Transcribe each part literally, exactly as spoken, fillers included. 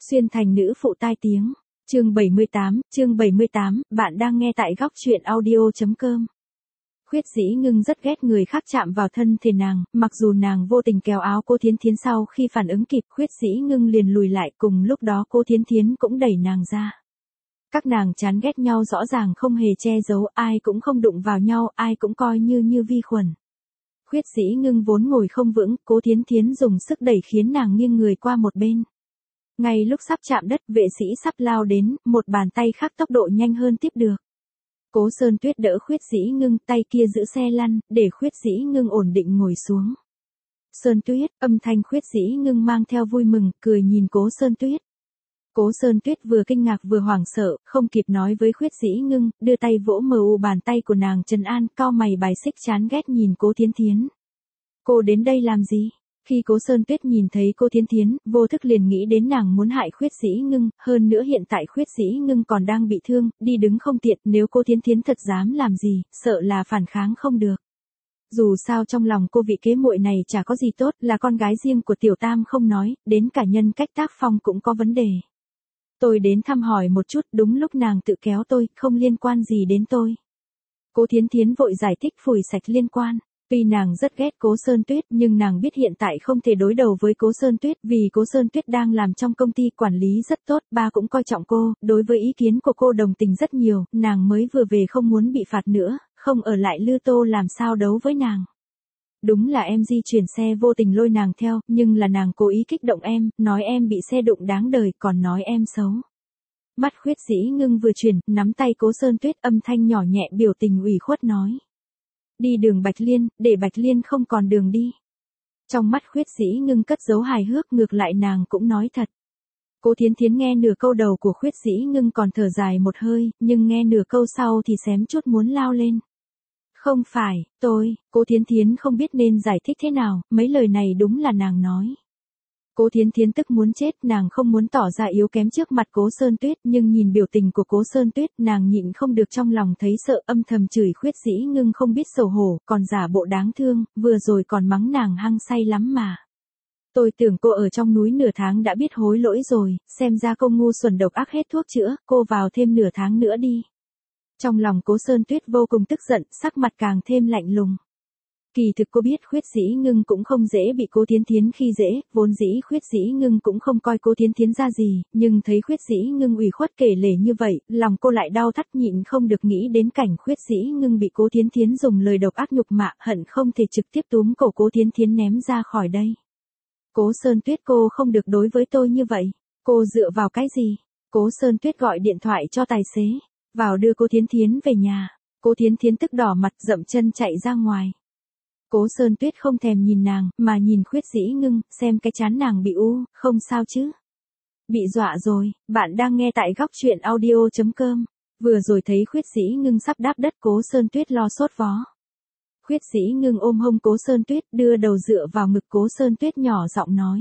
Xuyên thành nữ phụ tai tiếng. Chương bảy mươi tám, chương bảy mươi tám, bạn đang nghe tại góc truyện audio.com. Khuyết Dĩ Ngưng rất ghét người khác chạm vào thân thể nàng, mặc dù nàng vô tình kéo áo cô Thiến Thiến, sau khi phản ứng kịp, Khuyết Dĩ Ngưng liền lùi lại, cùng lúc đó cô Thiến Thiến cũng đẩy nàng ra. Các nàng chán ghét nhau rõ ràng không hề che giấu, ai cũng không đụng vào nhau, ai cũng coi như như vi khuẩn. Khuyết Dĩ Ngưng vốn ngồi không vững, cô Thiến Thiến dùng sức đẩy khiến nàng nghiêng người qua một bên. Ngay lúc sắp chạm đất, vệ sĩ sắp lao đến, một bàn tay khác tốc độ nhanh hơn tiếp được. Cố Sơn Tuyết đỡ Khuyết Dĩ Ngưng, tay kia giữ xe lăn, để Khuyết Dĩ Ngưng ổn định ngồi xuống. Sơn Tuyết, âm thanh Khuyết Dĩ Ngưng mang theo vui mừng, cười nhìn Cố Sơn Tuyết. Cố Sơn Tuyết vừa kinh ngạc vừa hoảng sợ, không kịp nói với Khuyết Dĩ Ngưng, đưa tay vỗ mờ u bàn tay của nàng trấn an, cau mày bài xích chán ghét nhìn Cố Thiến Thiến. Cô đến đây làm gì? Khi Cố Sơn Tuyết nhìn thấy cô Thiến Thiến, vô thức liền nghĩ đến nàng muốn hại Khuyết Dĩ Ngưng, hơn nữa hiện tại Khuyết Dĩ Ngưng còn đang bị thương, đi đứng không tiện, nếu cô Thiến Thiến thật dám làm gì, sợ là phản kháng không được. Dù sao trong lòng cô vị kế muội này chả có gì tốt, là con gái riêng của Tiểu Tam không nói, đến cả nhân cách tác phong cũng có vấn đề. Tôi đến thăm hỏi một chút, đúng lúc nàng tự kéo tôi, không liên quan gì đến tôi. Cô Thiến Thiến vội giải thích phủi sạch liên quan. Tuy nàng rất ghét Cố Sơn Tuyết, nhưng nàng biết hiện tại không thể đối đầu với Cố Sơn Tuyết, vì Cố Sơn Tuyết đang làm trong công ty quản lý rất tốt, ba cũng coi trọng cô, đối với ý kiến của cô đồng tình rất nhiều, nàng mới vừa về không muốn bị phạt nữa, không ở lại Lư Tô làm sao đấu với nàng. Đúng là em di chuyển xe vô tình lôi nàng theo, nhưng là nàng cố ý kích động em, nói em bị xe đụng đáng đời, còn nói em xấu. Mắt Khuyết Dĩ Ngưng vừa chuyển, nắm tay Cố Sơn Tuyết, âm thanh nhỏ nhẹ biểu tình ủy khuất nói. Đi đường Bạch Liên, để Bạch Liên không còn đường đi. Trong mắt Khuyết Dĩ Ngưng cất giấu hài hước, ngược lại nàng cũng nói thật. Cố Thiến Thiến nghe nửa câu đầu của Khuyết Dĩ Ngưng còn thở dài một hơi, nhưng nghe nửa câu sau thì xém chút muốn lao lên. Không phải, tôi, Cố Thiến Thiến không biết nên giải thích thế nào, mấy lời này đúng là nàng nói. Cố Thiến Thiến tức muốn chết, nàng không muốn tỏ ra yếu kém trước mặt Cố Sơn Tuyết, nhưng nhìn biểu tình của Cố Sơn Tuyết, nàng nhịn không được trong lòng thấy sợ, âm thầm chửi Khuyết Dĩ Ngưng không biết xấu hổ, còn giả bộ đáng thương, vừa rồi còn mắng nàng hăng say lắm mà. Tôi tưởng cô ở trong núi nửa tháng đã biết hối lỗi rồi, xem ra cô ngu xuẩn độc ác hết thuốc chữa, cô vào thêm nửa tháng nữa đi. Trong lòng Cố Sơn Tuyết vô cùng tức giận, sắc mặt càng thêm lạnh lùng. Kỳ thực cô biết Khuyết Dĩ Ngưng cũng không dễ bị Cố Thiến Thiến khi dễ, vốn dĩ Khuyết Dĩ Ngưng cũng không coi Cố Thiến Thiến ra gì, nhưng thấy Khuyết Dĩ Ngưng ủy khuất kể lể như vậy, lòng cô lại đau thắt, nhịn không được nghĩ đến cảnh Khuyết Dĩ Ngưng bị Cố Thiến Thiến dùng lời độc ác nhục mạ, hận không thể trực tiếp túm cổ Cố Thiến Thiến ném ra khỏi đây. Cố Sơn Tuyết, cô không được đối với tôi như vậy. Cô dựa vào cái gì? Cố Sơn Tuyết gọi điện thoại cho tài xế, vào đưa Cố Thiến Thiến về nhà. Cố Thiến Thiến tức đỏ mặt dậm chân chạy ra ngoài. Cố Sơn Tuyết không thèm nhìn nàng, mà nhìn Khuyết Dĩ Ngưng, xem cái trán nàng bị u, không sao chứ. Bị dọa rồi, bạn đang nghe tại góc truyện audio.com. Vừa rồi thấy Khuyết Dĩ Ngưng sắp đáp đất, Cố Sơn Tuyết lo sốt vó. Khuyết Dĩ Ngưng ôm hông Cố Sơn Tuyết, đưa đầu dựa vào ngực Cố Sơn Tuyết, nhỏ giọng nói.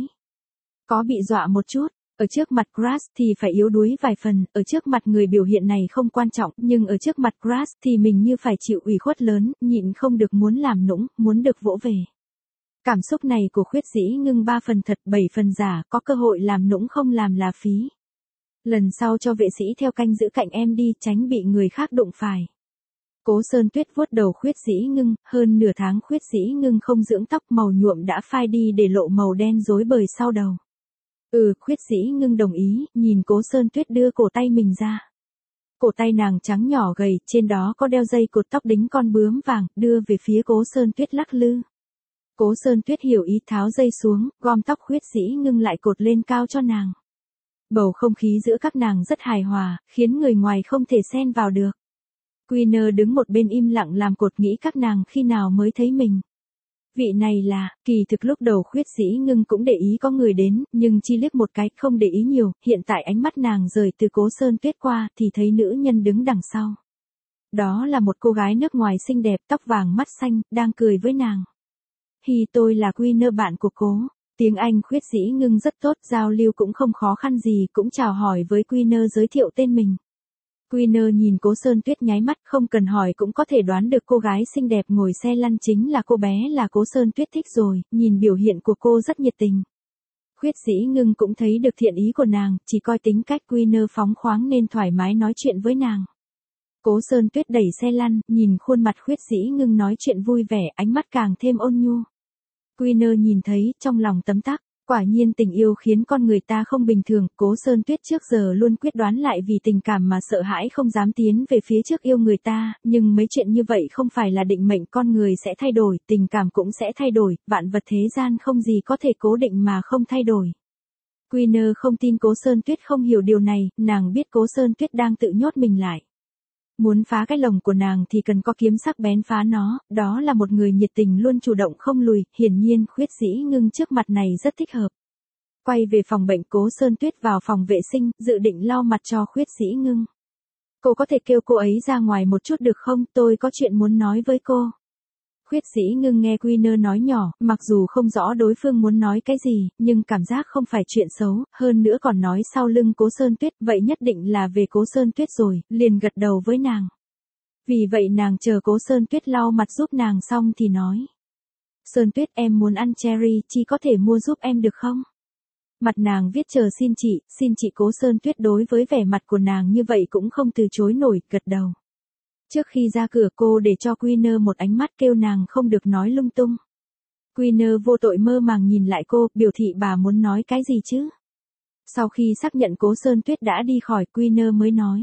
Có bị dọa một chút. Ở trước mặt Crush thì phải yếu đuối vài phần, ở trước mặt người biểu hiện này không quan trọng, nhưng ở trước mặt Crush thì mình như phải chịu ủy khuất lớn, nhịn không được muốn làm nũng, muốn được vỗ về. Cảm xúc này của Khuyết Dĩ Ngưng ba phần thật bảy phần giả, có cơ hội làm nũng không làm là phí. Lần sau cho vệ sĩ theo canh giữ cạnh em đi, tránh bị người khác đụng phải. Cố Sơn Tuyết vuốt đầu Khuyết Dĩ Ngưng, hơn nửa tháng Khuyết Dĩ Ngưng không dưỡng tóc, màu nhuộm đã phai đi để lộ màu đen rối bời sau đầu. Ừ, Khuyết Dĩ Ngưng đồng ý, nhìn Cố Sơn Tuyết đưa cổ tay mình ra. Cổ tay nàng trắng nhỏ gầy, trên đó có đeo dây cột tóc đính con bướm vàng, đưa về phía Cố Sơn Tuyết lắc lư. Cố Sơn Tuyết hiểu ý, tháo dây xuống, gom tóc Khuyết Dĩ Ngưng lại cột lên cao cho nàng. Bầu không khí giữa các nàng rất hài hòa, khiến người ngoài không thể xen vào được. Queener đứng một bên im lặng làm cột, nghĩ các nàng khi nào mới thấy mình. Vị này là, kỳ thực lúc đầu Khuyết Dĩ Ngưng cũng để ý có người đến, nhưng chi liếc một cái, không để ý nhiều, hiện tại ánh mắt nàng rời từ Cố Sơn Tuyết qua, thì thấy nữ nhân đứng đằng sau. Đó là một cô gái nước ngoài xinh đẹp, tóc vàng mắt xanh, đang cười với nàng. Hi, tôi là Queener, bạn của Cố. Tiếng Anh Khuyết Dĩ Ngưng rất tốt, giao lưu cũng không khó khăn gì, cũng chào hỏi với Queener, giới thiệu tên mình. Queener nhìn Cố Sơn Tuyết nháy mắt, không cần hỏi cũng có thể đoán được cô gái xinh đẹp ngồi xe lăn chính là cô bé là Cố Sơn Tuyết thích rồi, nhìn biểu hiện của cô rất nhiệt tình. Khuyết Dĩ Ngưng cũng thấy được thiện ý của nàng, chỉ coi tính cách Winner phóng khoáng nên thoải mái nói chuyện với nàng. Cố Sơn Tuyết đẩy xe lăn, nhìn khuôn mặt Khuyết Dĩ Ngưng nói chuyện vui vẻ, ánh mắt càng thêm ôn nhu. Winner nhìn thấy, trong lòng tấm tắc, quả nhiên tình yêu khiến con người ta không bình thường. Cố Sơn Tuyết trước giờ luôn quyết đoán lại vì tình cảm mà sợ hãi không dám tiến về phía trước yêu người ta, nhưng mấy chuyện như vậy không phải là định mệnh, con người sẽ thay đổi, tình cảm cũng sẽ thay đổi, vạn vật thế gian không gì có thể cố định mà không thay đổi. Winner không tin Cố Sơn Tuyết không hiểu điều này, nàng biết Cố Sơn Tuyết đang tự nhốt mình lại. Muốn phá cái lồng của nàng thì cần có kiếm sắc bén phá nó, đó là một người nhiệt tình luôn chủ động không lùi, hiển nhiên Khuyết Dĩ Ngưng trước mặt này rất thích hợp. Quay về phòng bệnh, Cố Sơn Tuyết vào phòng vệ sinh, dự định lau mặt cho Khuyết Dĩ Ngưng. Cô có thể kêu cô ấy ra ngoài một chút được không, tôi có chuyện muốn nói với cô. Khuyết Dĩ Ngưng nghe Winner nói nhỏ, mặc dù không rõ đối phương muốn nói cái gì, nhưng cảm giác không phải chuyện xấu, hơn nữa còn nói sau lưng Cố Sơn Tuyết, vậy nhất định là về Cố Sơn Tuyết rồi, liền gật đầu với nàng. Vì vậy nàng chờ Cố Sơn Tuyết lau mặt giúp nàng xong thì nói. Sơn Tuyết, em muốn ăn cherry, chị có thể mua giúp em được không? Mặt nàng viết chờ xin chị, xin chị. Cố Sơn Tuyết đối với vẻ mặt của nàng như vậy cũng không từ chối nổi, gật đầu. Trước khi ra cửa cô để cho Winner một ánh mắt kêu nàng không được nói lung tung. Winner vô tội mơ màng nhìn lại cô, biểu thị bà muốn nói cái gì chứ. Sau khi xác nhận Cố Sơn Tuyết đã đi khỏi, Winner mới nói.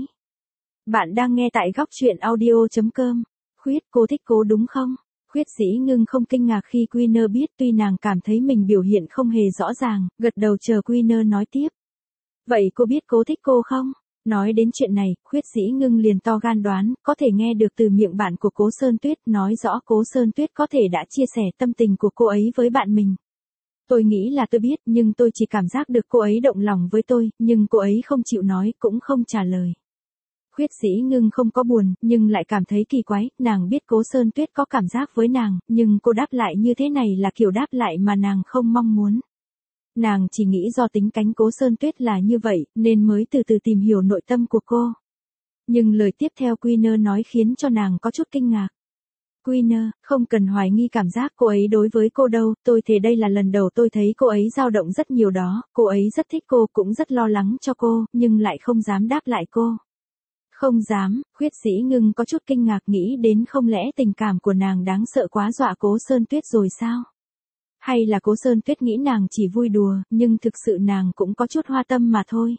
Bạn đang nghe tại góc truyện audio chấm com. Khuyết, cô thích cô đúng không? Khuyết Dĩ Ngưng không kinh ngạc khi Winner biết, tuy nàng cảm thấy mình biểu hiện không hề rõ ràng, gật đầu chờ Winner nói tiếp. Vậy cô biết cô thích cô không? Nói đến chuyện này, Khuyết Dĩ Ngưng liền to gan đoán, có thể nghe được từ miệng bạn của Cố Sơn Tuyết, nói rõ Cố Sơn Tuyết có thể đã chia sẻ tâm tình của cô ấy với bạn mình. Tôi nghĩ là tôi biết, nhưng tôi chỉ cảm giác được cô ấy động lòng với tôi, nhưng cô ấy không chịu nói, cũng không trả lời. Khuyết Dĩ Ngưng không có buồn, nhưng lại cảm thấy kỳ quái, nàng biết Cố Sơn Tuyết có cảm giác với nàng, nhưng cô đáp lại như thế này là kiểu đáp lại mà nàng không mong muốn. Nàng chỉ nghĩ do tính cánh Cố Sơn Tuyết là như vậy, nên mới từ từ tìm hiểu nội tâm của cô. Nhưng lời tiếp theo Winner nói khiến cho nàng có chút kinh ngạc. Winner, không cần hoài nghi cảm giác cô ấy đối với cô đâu, tôi thề đây là lần đầu tôi thấy cô ấy dao động rất nhiều đó, cô ấy rất thích cô, cũng rất lo lắng cho cô, nhưng lại không dám đáp lại cô. Không dám, Khuyết Dĩ Ngưng có chút kinh ngạc, nghĩ đến không lẽ tình cảm của nàng đáng sợ quá dọa Cố Sơn Tuyết rồi sao? Hay là Cố Sơn Tuyết nghĩ nàng chỉ vui đùa, nhưng thực sự nàng cũng có chút hoa tâm mà thôi.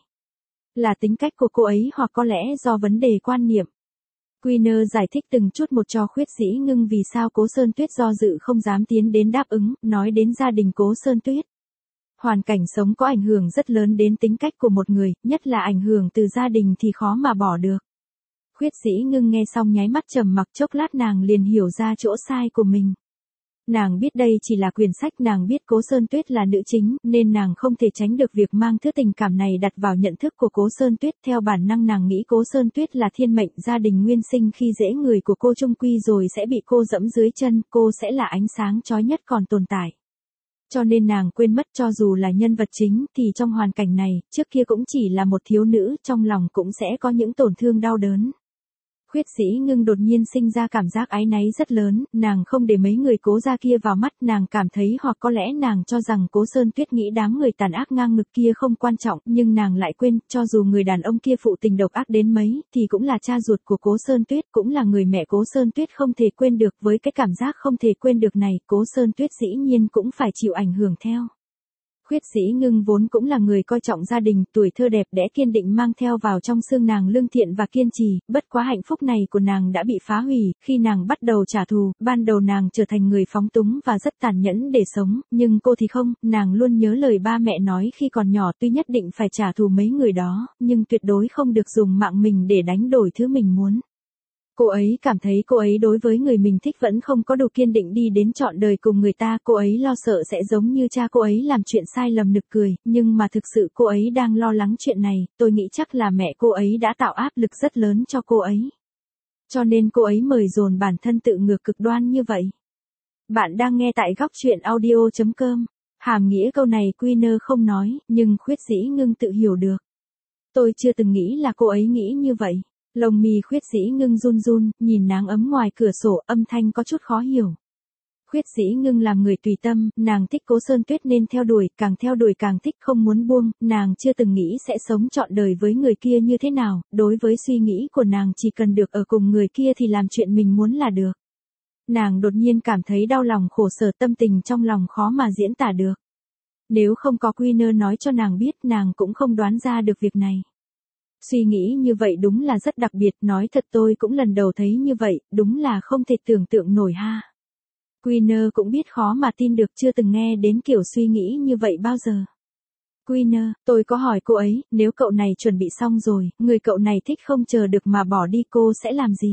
Là tính cách của cô ấy hoặc có lẽ do vấn đề quan niệm. Winner giải thích từng chút một cho Khuyết Dĩ Ngưng vì sao Cố Sơn Tuyết do dự không dám tiến đến đáp ứng, nói đến gia đình Cố Sơn Tuyết. Hoàn cảnh sống có ảnh hưởng rất lớn đến tính cách của một người, nhất là ảnh hưởng từ gia đình thì khó mà bỏ được. Khuyết Dĩ Ngưng nghe xong nháy mắt trầm mặc, chốc lát nàng liền hiểu ra chỗ sai của mình. Nàng biết đây chỉ là quyển sách, nàng biết Cố Sơn Tuyết là nữ chính, nên nàng không thể tránh được việc mang thứ tình cảm này đặt vào nhận thức của Cố Sơn Tuyết. Theo bản năng nàng nghĩ Cố Sơn Tuyết là thiên mệnh, gia đình nguyên sinh khi dễ người của cô chung quy rồi sẽ bị cô dẫm dưới chân, cô sẽ là ánh sáng chói nhất còn tồn tại. Cho nên nàng quên mất cho dù là nhân vật chính thì trong hoàn cảnh này, trước kia cũng chỉ là một thiếu nữ, trong lòng cũng sẽ có những tổn thương đau đớn. Khuyết Dĩ Ngưng đột nhiên sinh ra cảm giác áy náy rất lớn, nàng không để mấy người Cố gia kia vào mắt, nàng cảm thấy hoặc có lẽ nàng cho rằng Cố Sơn Tuyết nghĩ đám người tàn ác ngang ngực kia không quan trọng, nhưng nàng lại quên, cho dù người đàn ông kia phụ tình độc ác đến mấy, thì cũng là cha ruột của Cố Sơn Tuyết, cũng là người mẹ Cố Sơn Tuyết không thể quên được. Với cái cảm giác không thể quên được này, Cố Sơn Tuyết dĩ nhiên cũng phải chịu ảnh hưởng theo. Khuyết Dĩ Ngưng vốn cũng là người coi trọng gia đình, tuổi thơ đẹp đẽ kiên định mang theo vào trong xương nàng lương thiện và kiên trì, bất quá hạnh phúc này của nàng đã bị phá hủy, khi nàng bắt đầu trả thù, ban đầu nàng trở thành người phóng túng và rất tàn nhẫn để sống, nhưng cô thì không, nàng luôn nhớ lời ba mẹ nói khi còn nhỏ, tuy nhất định phải trả thù mấy người đó, nhưng tuyệt đối không được dùng mạng mình để đánh đổi thứ mình muốn. Cô ấy cảm thấy cô ấy đối với người mình thích vẫn không có đủ kiên định đi đến trọn đời cùng người ta, cô ấy lo sợ sẽ giống như cha cô ấy làm chuyện sai lầm nực cười, nhưng mà thực sự cô ấy đang lo lắng chuyện này, tôi nghĩ chắc là mẹ cô ấy đã tạo áp lực rất lớn cho cô ấy. Cho nên cô ấy mời dồn bản thân tự ngược cực đoan như vậy. Bạn đang nghe tại góc truyện audio chấm com. Hàm nghĩa câu này Winner không nói, nhưng Khuyết Dĩ Ngưng tự hiểu được. Tôi chưa từng nghĩ là cô ấy nghĩ như vậy. Lông mi Khuyết Dĩ Ngưng run run, nhìn nắng ấm ngoài cửa sổ, âm thanh có chút khó hiểu. Khuyết Dĩ Ngưng làm người tùy tâm, nàng thích Cố Sơn Tuyết nên theo đuổi, càng theo đuổi càng thích không muốn buông, nàng chưa từng nghĩ sẽ sống trọn đời với người kia như thế nào, đối với suy nghĩ của nàng chỉ cần được ở cùng người kia thì làm chuyện mình muốn là được. Nàng đột nhiên cảm thấy đau lòng khổ sở, tâm tình trong lòng khó mà diễn tả được. Nếu không có Queener nói cho nàng biết, nàng cũng không đoán ra được việc này. Suy nghĩ như vậy đúng là rất đặc biệt, nói thật tôi cũng lần đầu thấy như vậy, đúng là không thể tưởng tượng nổi ha. Queener cũng biết khó mà tin được, chưa từng nghe đến kiểu suy nghĩ như vậy bao giờ. Queener, tôi có hỏi cô ấy, nếu cậu này chuẩn bị xong rồi, người cậu này thích không chờ được mà bỏ đi cô sẽ làm gì?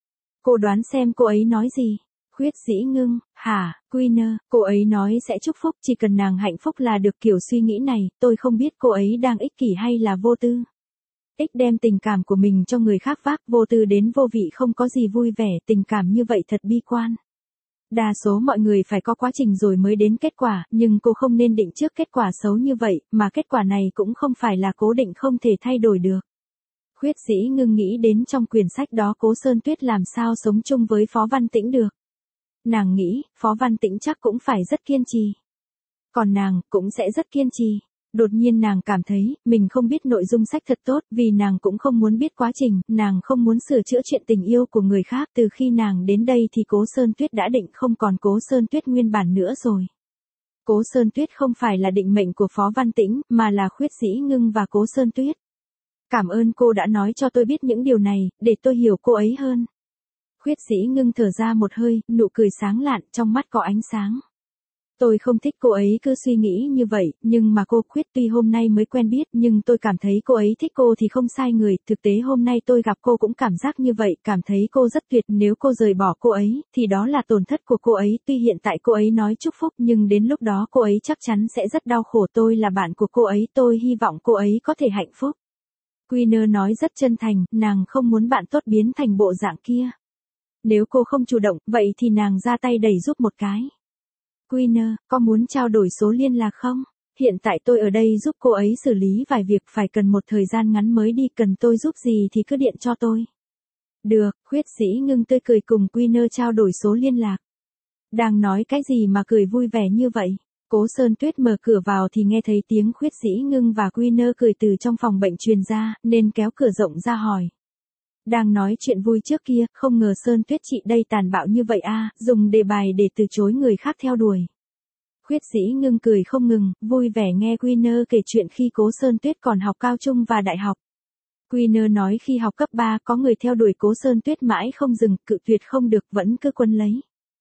Cô đoán xem cô ấy nói gì? Khuyết Dĩ Ngưng, hả, Queener, cô ấy nói sẽ chúc phúc, chỉ cần nàng hạnh phúc là được. Kiểu suy nghĩ này, tôi không biết cô ấy đang ích kỷ hay là vô tư. Ích đem tình cảm của mình cho người khác vác, vô tư đến vô vị không có gì vui vẻ, tình cảm như vậy thật bi quan. Đa số mọi người phải có quá trình rồi mới đến kết quả, nhưng cô không nên định trước kết quả xấu như vậy, mà kết quả này cũng không phải là cố định không thể thay đổi được. Khuyết Dĩ Ngưng nghĩ đến trong quyển sách đó Cố Sơn Tuyết làm sao sống chung với Phó Văn Tĩnh được. Nàng nghĩ, Phó Văn Tĩnh chắc cũng phải rất kiên trì. Còn nàng, cũng sẽ rất kiên trì. Đột nhiên nàng cảm thấy, mình không biết nội dung sách thật tốt, vì nàng cũng không muốn biết quá trình, nàng không muốn sửa chữa chuyện tình yêu của người khác. Từ khi nàng đến đây thì Cố Sơn Tuyết đã định không còn Cố Sơn Tuyết nguyên bản nữa rồi. Cố Sơn Tuyết không phải là định mệnh của Phó Văn Tĩnh, mà là Khuyết Dĩ Ngưng và Cố Sơn Tuyết. Cảm ơn cô đã nói cho tôi biết những điều này, để tôi hiểu cô ấy hơn. Khuyết Dĩ Ngưng thở ra một hơi, nụ cười sáng lạn, trong mắt có ánh sáng. Tôi không thích cô ấy cứ suy nghĩ như vậy, nhưng mà cô Khuyết tuy hôm nay mới quen biết, nhưng tôi cảm thấy cô ấy thích cô thì không sai người. Thực tế hôm nay tôi gặp cô cũng cảm giác như vậy, cảm thấy cô rất tuyệt. Nếu cô rời bỏ cô ấy, thì đó là tổn thất của cô ấy. Tuy hiện tại cô ấy nói chúc phúc, nhưng đến lúc đó cô ấy chắc chắn sẽ rất đau khổ. Tôi là bạn của cô ấy, tôi hy vọng cô ấy có thể hạnh phúc. Queener nói rất chân thành, nàng không muốn bạn tốt biến thành bộ dạng kia. Nếu cô không chủ động, vậy thì nàng ra tay đẩy giúp một cái. Queener, có muốn trao đổi số liên lạc không? Hiện tại tôi ở đây giúp cô ấy xử lý vài việc, phải cần một thời gian ngắn mới đi, cần tôi giúp gì thì cứ điện cho tôi. Được, Khuyết Dĩ Ngưng tươi cười cùng Queener trao đổi số liên lạc. Đang nói cái gì mà cười vui vẻ như vậy? Cố Sơn Tuyết mở cửa vào thì nghe thấy tiếng Khuyết Dĩ Ngưng và Queener cười từ trong phòng bệnh truyền ra, nên kéo cửa rộng ra hỏi. Đang nói chuyện vui trước kia, không ngờ Sơn Tuyết chị đây tàn bạo như vậy a, dùng đề bài để từ chối người khác theo đuổi. Khuyết Dĩ Ngưng cười không ngừng, vui vẻ nghe Queener kể chuyện khi Cố Sơn Tuyết còn học cao trung và đại học. Queener nói khi học cấp ba có người theo đuổi Cố Sơn Tuyết mãi không dừng, cự tuyệt không được vẫn cứ quấn lấy.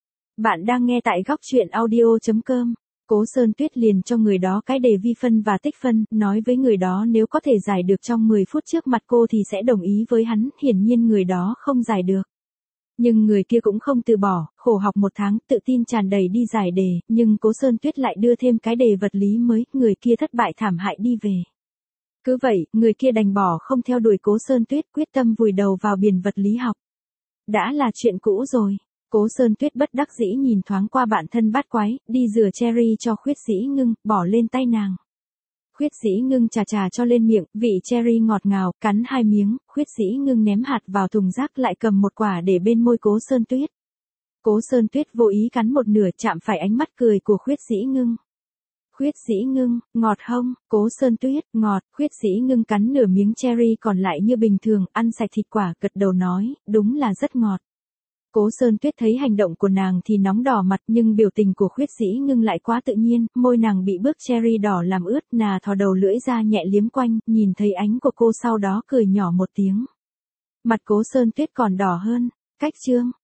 Bạn đang nghe tại góc truyện audio chấm com. Cố Sơn Tuyết liền cho người đó cái đề vi phân và tích phân, nói với người đó nếu có thể giải được trong mười phút trước mặt cô thì sẽ đồng ý với hắn, hiển nhiên người đó không giải được. Nhưng người kia cũng không từ bỏ, khổ học một tháng, tự tin tràn đầy đi giải đề, nhưng Cố Sơn Tuyết lại đưa thêm cái đề vật lý mới, người kia thất bại thảm hại đi về. Cứ vậy, người kia đành bỏ không theo đuổi Cố Sơn Tuyết, quyết tâm vùi đầu vào biển vật lý học. Đã là chuyện cũ rồi. Cố Sơn Tuyết bất đắc dĩ nhìn thoáng qua bạn thân bát quái, đi rửa cherry cho Khuyết Dĩ Ngưng, bỏ lên tay nàng. Khuyết Dĩ Ngưng chà chà cho lên miệng, vị cherry ngọt ngào, cắn hai miếng, Khuyết Dĩ Ngưng ném hạt vào thùng rác lại cầm một quả để bên môi Cố Sơn Tuyết. Cố Sơn Tuyết vô ý cắn một nửa, chạm phải ánh mắt cười của Khuyết Dĩ Ngưng. Khuyết Dĩ Ngưng, ngọt không? Cố Sơn Tuyết, ngọt. Khuyết Dĩ Ngưng cắn nửa miếng cherry còn lại như bình thường, ăn sạch thịt quả, gật đầu nói, đúng là rất ngọt. Cố Sơn Tuyết thấy hành động của nàng thì nóng đỏ mặt, nhưng biểu tình của Khuyết Dĩ Ngưng lại quá tự nhiên, môi nàng bị bước cherry đỏ làm ướt, nà thò đầu lưỡi ra nhẹ liếm quanh, nhìn thấy ánh của cô sau đó cười nhỏ một tiếng. Mặt Cố Sơn Tuyết còn đỏ hơn. Cách chương